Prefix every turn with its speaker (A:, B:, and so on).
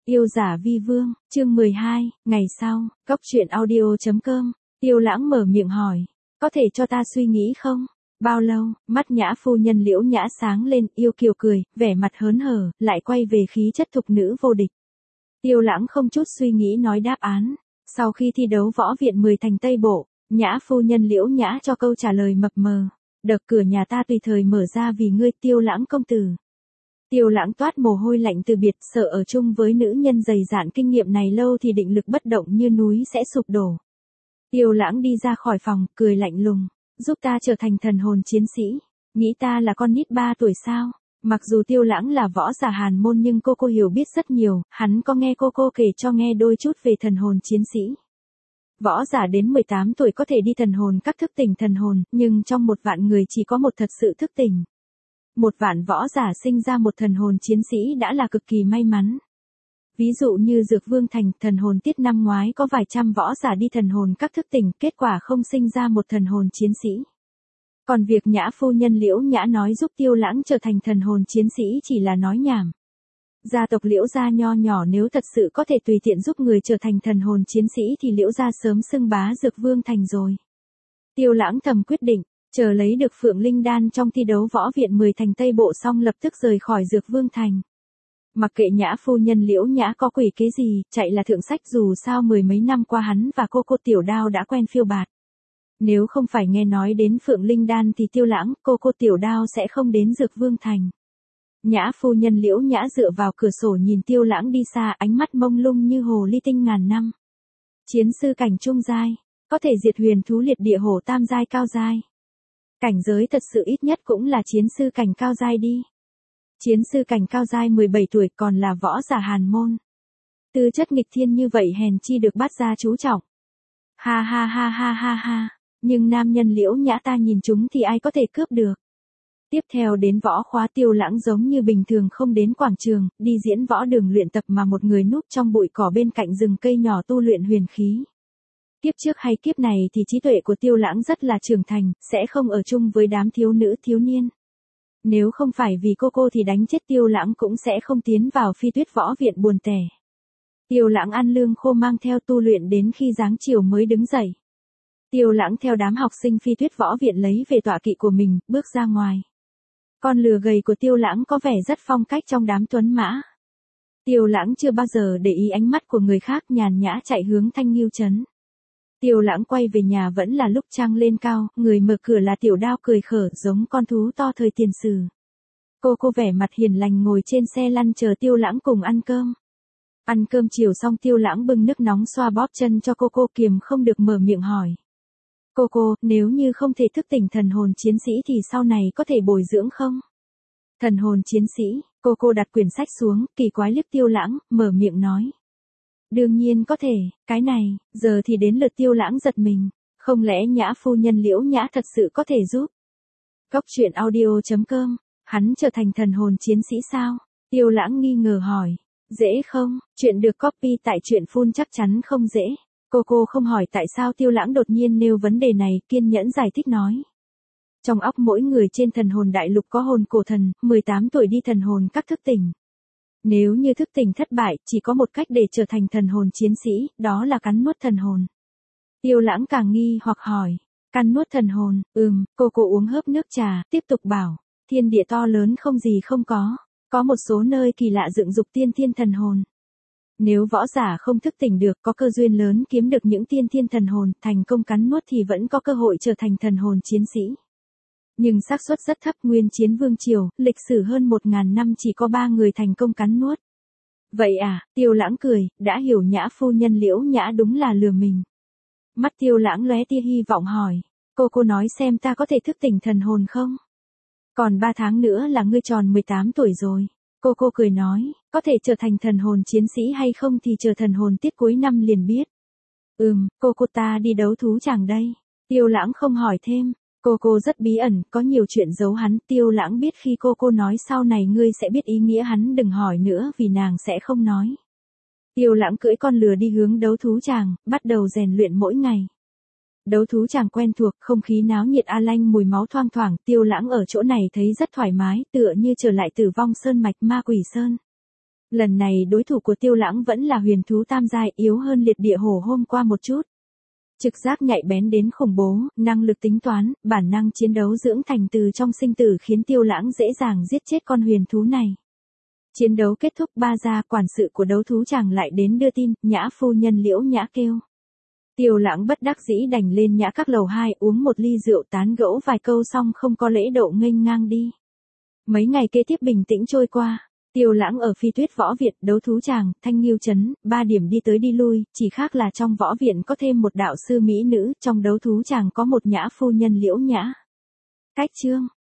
A: Yêu giả vi vương, chương 12, ngày sau, Cốc truyện audio.com, Tiêu Lãng mở miệng hỏi, có thể cho ta suy nghĩ không? Bao lâu, mắt Nhã phu nhân Liễu Nhã sáng lên, yêu kiều cười, vẻ mặt hớn hở, lại quay về khí chất thục nữ vô địch. Tiêu Lãng không chút suy nghĩ nói đáp án, sau khi thi đấu võ viện 10 thành Tây Bộ, Nhã phu nhân Liễu Nhã cho câu trả lời mập mờ, đợt cửa nhà ta tùy thời mở ra vì ngươi Tiêu Lãng công tử. Tiêu Lãng toát mồ hôi lạnh từ biệt, sợ ở chung với nữ nhân dày dạn kinh nghiệm này lâu thì định lực bất động như núi sẽ sụp đổ. Tiêu Lãng đi ra khỏi phòng, cười lạnh lùng, giúp ta trở thành thần hồn chiến sĩ, nghĩ ta là con nít 3 tuổi sao? Mặc dù Tiêu Lãng là võ giả hàn môn nhưng cô hiểu biết rất nhiều, hắn có nghe cô kể cho nghe đôi chút về thần hồn chiến sĩ. Võ giả đến 18 tuổi có thể đi thần hồn các thức tỉnh thần hồn, nhưng trong 1 vạn người chỉ có 1 thật sự thức tỉnh. 1 vạn võ giả sinh ra một thần hồn chiến sĩ đã là cực kỳ may mắn. Ví dụ như Dược Vương Thành, thần hồn tiết năm ngoái có vài trăm võ giả đi thần hồn các thức tỉnh, kết quả không sinh ra một thần hồn chiến sĩ. Còn việc Nhã phu nhân Liễu Nhã nói giúp Tiêu Lãng trở thành thần hồn chiến sĩ chỉ là nói nhảm. Gia tộc Liễu gia nho nhỏ nếu thật sự có thể tùy tiện giúp người trở thành thần hồn chiến sĩ thì Liễu gia sớm xưng bá Dược Vương Thành rồi. Tiêu Lãng thầm quyết định, chờ lấy được Phượng Linh Đan trong thi đấu võ viện 10 thành Tây Bộ xong lập tức rời khỏi Dược Vương Thành. Mặc kệ Nhã phu nhân Liễu Nhã có quỷ kế gì, chạy là thượng sách, dù sao 10 mấy năm qua hắn và cô Tiểu Đao đã quen phiêu bạt. Nếu không phải nghe nói đến Phượng Linh Đan thì Tiêu Lãng, cô Tiểu Đao sẽ không đến Dược Vương Thành. Nhã phu nhân Liễu Nhã dựa vào cửa sổ nhìn Tiêu Lãng đi xa, ánh mắt mông lung như hồ ly tinh ngàn năm. Chiến sư cảnh trung giai, có thể diệt huyền thú liệt địa hổ tam giai cao giai. Cảnh giới thật sự ít nhất cũng là chiến sư cảnh cao giai đi. Chiến sư cảnh cao giai 17 tuổi còn là võ giả hàn môn. Tư chất nghịch thiên như vậy hèn chi được bắt ra chú trọng. Ha ha ha ha ha ha, nhưng nam nhân Liễu Nhã ta nhìn chúng thì ai có thể cướp được. Tiếp theo đến võ khóa, Tiêu Lãng giống như bình thường không đến quảng trường, đi diễn võ đường luyện tập mà một người núp trong bụi cỏ bên cạnh rừng cây nhỏ tu luyện huyền khí. Kiếp trước hay kiếp này thì trí tuệ của Tiêu Lãng rất là trưởng thành, sẽ không ở chung với đám thiếu nữ thiếu niên. Nếu không phải vì cô thì đánh chết Tiêu Lãng cũng sẽ không tiến vào Phi Tuyết võ viện buồn tẻ. Tiêu Lãng ăn lương khô mang theo tu luyện đến khi giáng chiều mới đứng dậy. Tiêu Lãng theo đám học sinh Phi Tuyết võ viện lấy về tọa kỵ của mình, bước ra ngoài. Con lừa gầy của Tiêu Lãng có vẻ rất phong cách trong đám tuấn mã. Tiêu Lãng chưa bao giờ để ý ánh mắt của người khác, nhàn nhã chạy hướng Thanh Ngưu trấn. Tiêu Lãng quay về nhà vẫn là lúc trăng lên cao, người mở cửa là Tiểu Đao cười khở giống con thú to thời tiền sử. Cô vẻ mặt hiền lành ngồi trên xe lăn chờ Tiêu Lãng cùng ăn cơm. Ăn cơm chiều xong Tiêu Lãng bưng nước nóng xoa bóp chân cho cô kiềm không được mở miệng hỏi. Cô, nếu như không thể thức tỉnh thần hồn chiến sĩ thì sau này có thể bồi dưỡng không? Thần hồn chiến sĩ, cô đặt quyển sách xuống, kỳ quái liếc Tiêu Lãng, mở miệng nói. Đương nhiên có thể, cái này, giờ thì đến lượt Tiêu Lãng giật mình, không lẽ Nhã phu nhân Liễu Nhã thật sự có thể giúp? Cốc truyện audio.com, hắn trở thành thần hồn chiến sĩ sao? Tiêu Lãng nghi ngờ hỏi, dễ không? Chuyện được copy tại truyện phun chắc chắn không dễ. Cô không hỏi tại sao Tiêu Lãng đột nhiên nêu vấn đề này, kiên nhẫn giải thích nói. Trong óc mỗi người trên thần hồn đại lục có hồn cổ thần, 18 tuổi đi thần hồn các thức tỉnh. Nếu như thức tỉnh thất bại, chỉ có một cách để trở thành thần hồn chiến sĩ, đó là cắn nuốt thần hồn. Tiêu Lãng càng nghi hoặc hỏi, cắn nuốt thần hồn, cô uống hớp nước trà, tiếp tục bảo, thiên địa to lớn không gì không có một số nơi kỳ lạ dựng dục tiên thiên thần hồn. Nếu võ giả không thức tỉnh được, có cơ duyên lớn kiếm được những tiên thiên thần hồn, thành công cắn nuốt thì vẫn có cơ hội trở thành thần hồn chiến sĩ. Nhưng xác suất rất thấp, Nguyên Chiến Vương Triều, lịch sử hơn 1000 năm chỉ có 3 người thành công cắn nuốt. Vậy à, Tiêu Lãng cười, đã hiểu Nhã phu nhân Liễu Nhã đúng là lừa mình. Mắt Tiêu Lãng lóe tia hy vọng hỏi, cô nói xem ta có thể thức tỉnh thần hồn không? Còn 3 tháng nữa là ngươi tròn 18 tuổi rồi. Cô cười nói, có thể trở thành thần hồn chiến sĩ hay không thì chờ thần hồn tiết cuối năm liền biết. Cô ta đi đấu thú chàng đây. Tiêu Lãng không hỏi thêm. Cô rất bí ẩn, có nhiều chuyện giấu hắn. Tiêu Lãng biết khi cô nói sau này ngươi sẽ biết ý nghĩa, hắn đừng hỏi nữa vì nàng sẽ không nói. Tiêu Lãng cưỡi con lừa đi hướng đấu thú chàng, bắt đầu rèn luyện mỗi ngày. Đấu thú chàng quen thuộc, không khí náo nhiệt a lanh mùi máu thoang thoảng, Tiêu Lãng ở chỗ này thấy rất thoải mái, tựa như trở lại Tử Vong Sơn mạch Ma Quỷ Sơn. Lần này đối thủ của Tiêu Lãng vẫn là huyền thú tam giai, yếu hơn liệt địa hổ hôm qua một chút. Trực giác nhạy bén đến khủng bố, năng lực tính toán, bản năng chiến đấu dưỡng thành từ trong sinh tử khiến Tiêu Lãng dễ dàng giết chết con huyền thú này. Chiến đấu kết thúc, ba gia quản sự của đấu thú chàng lại đến đưa tin, Nhã phu nhân Liễu Nhã kêu. Tiêu Lãng bất đắc dĩ đành lên Nhã các lầu 2 uống một ly rượu tán gẫu vài câu xong không có lễ độ nghênh ngang đi. Mấy ngày kế tiếp bình tĩnh trôi qua. Tiêu Lãng ở Phi Tuyết Võ Viện, đấu thú tràng, Thanh Nghiêu Trấn, 3 điểm đi tới đi lui, chỉ khác là trong võ viện có thêm một đạo sư mỹ nữ, trong đấu thú tràng có một Nhã phu nhân Liễu Nhã. Cách chương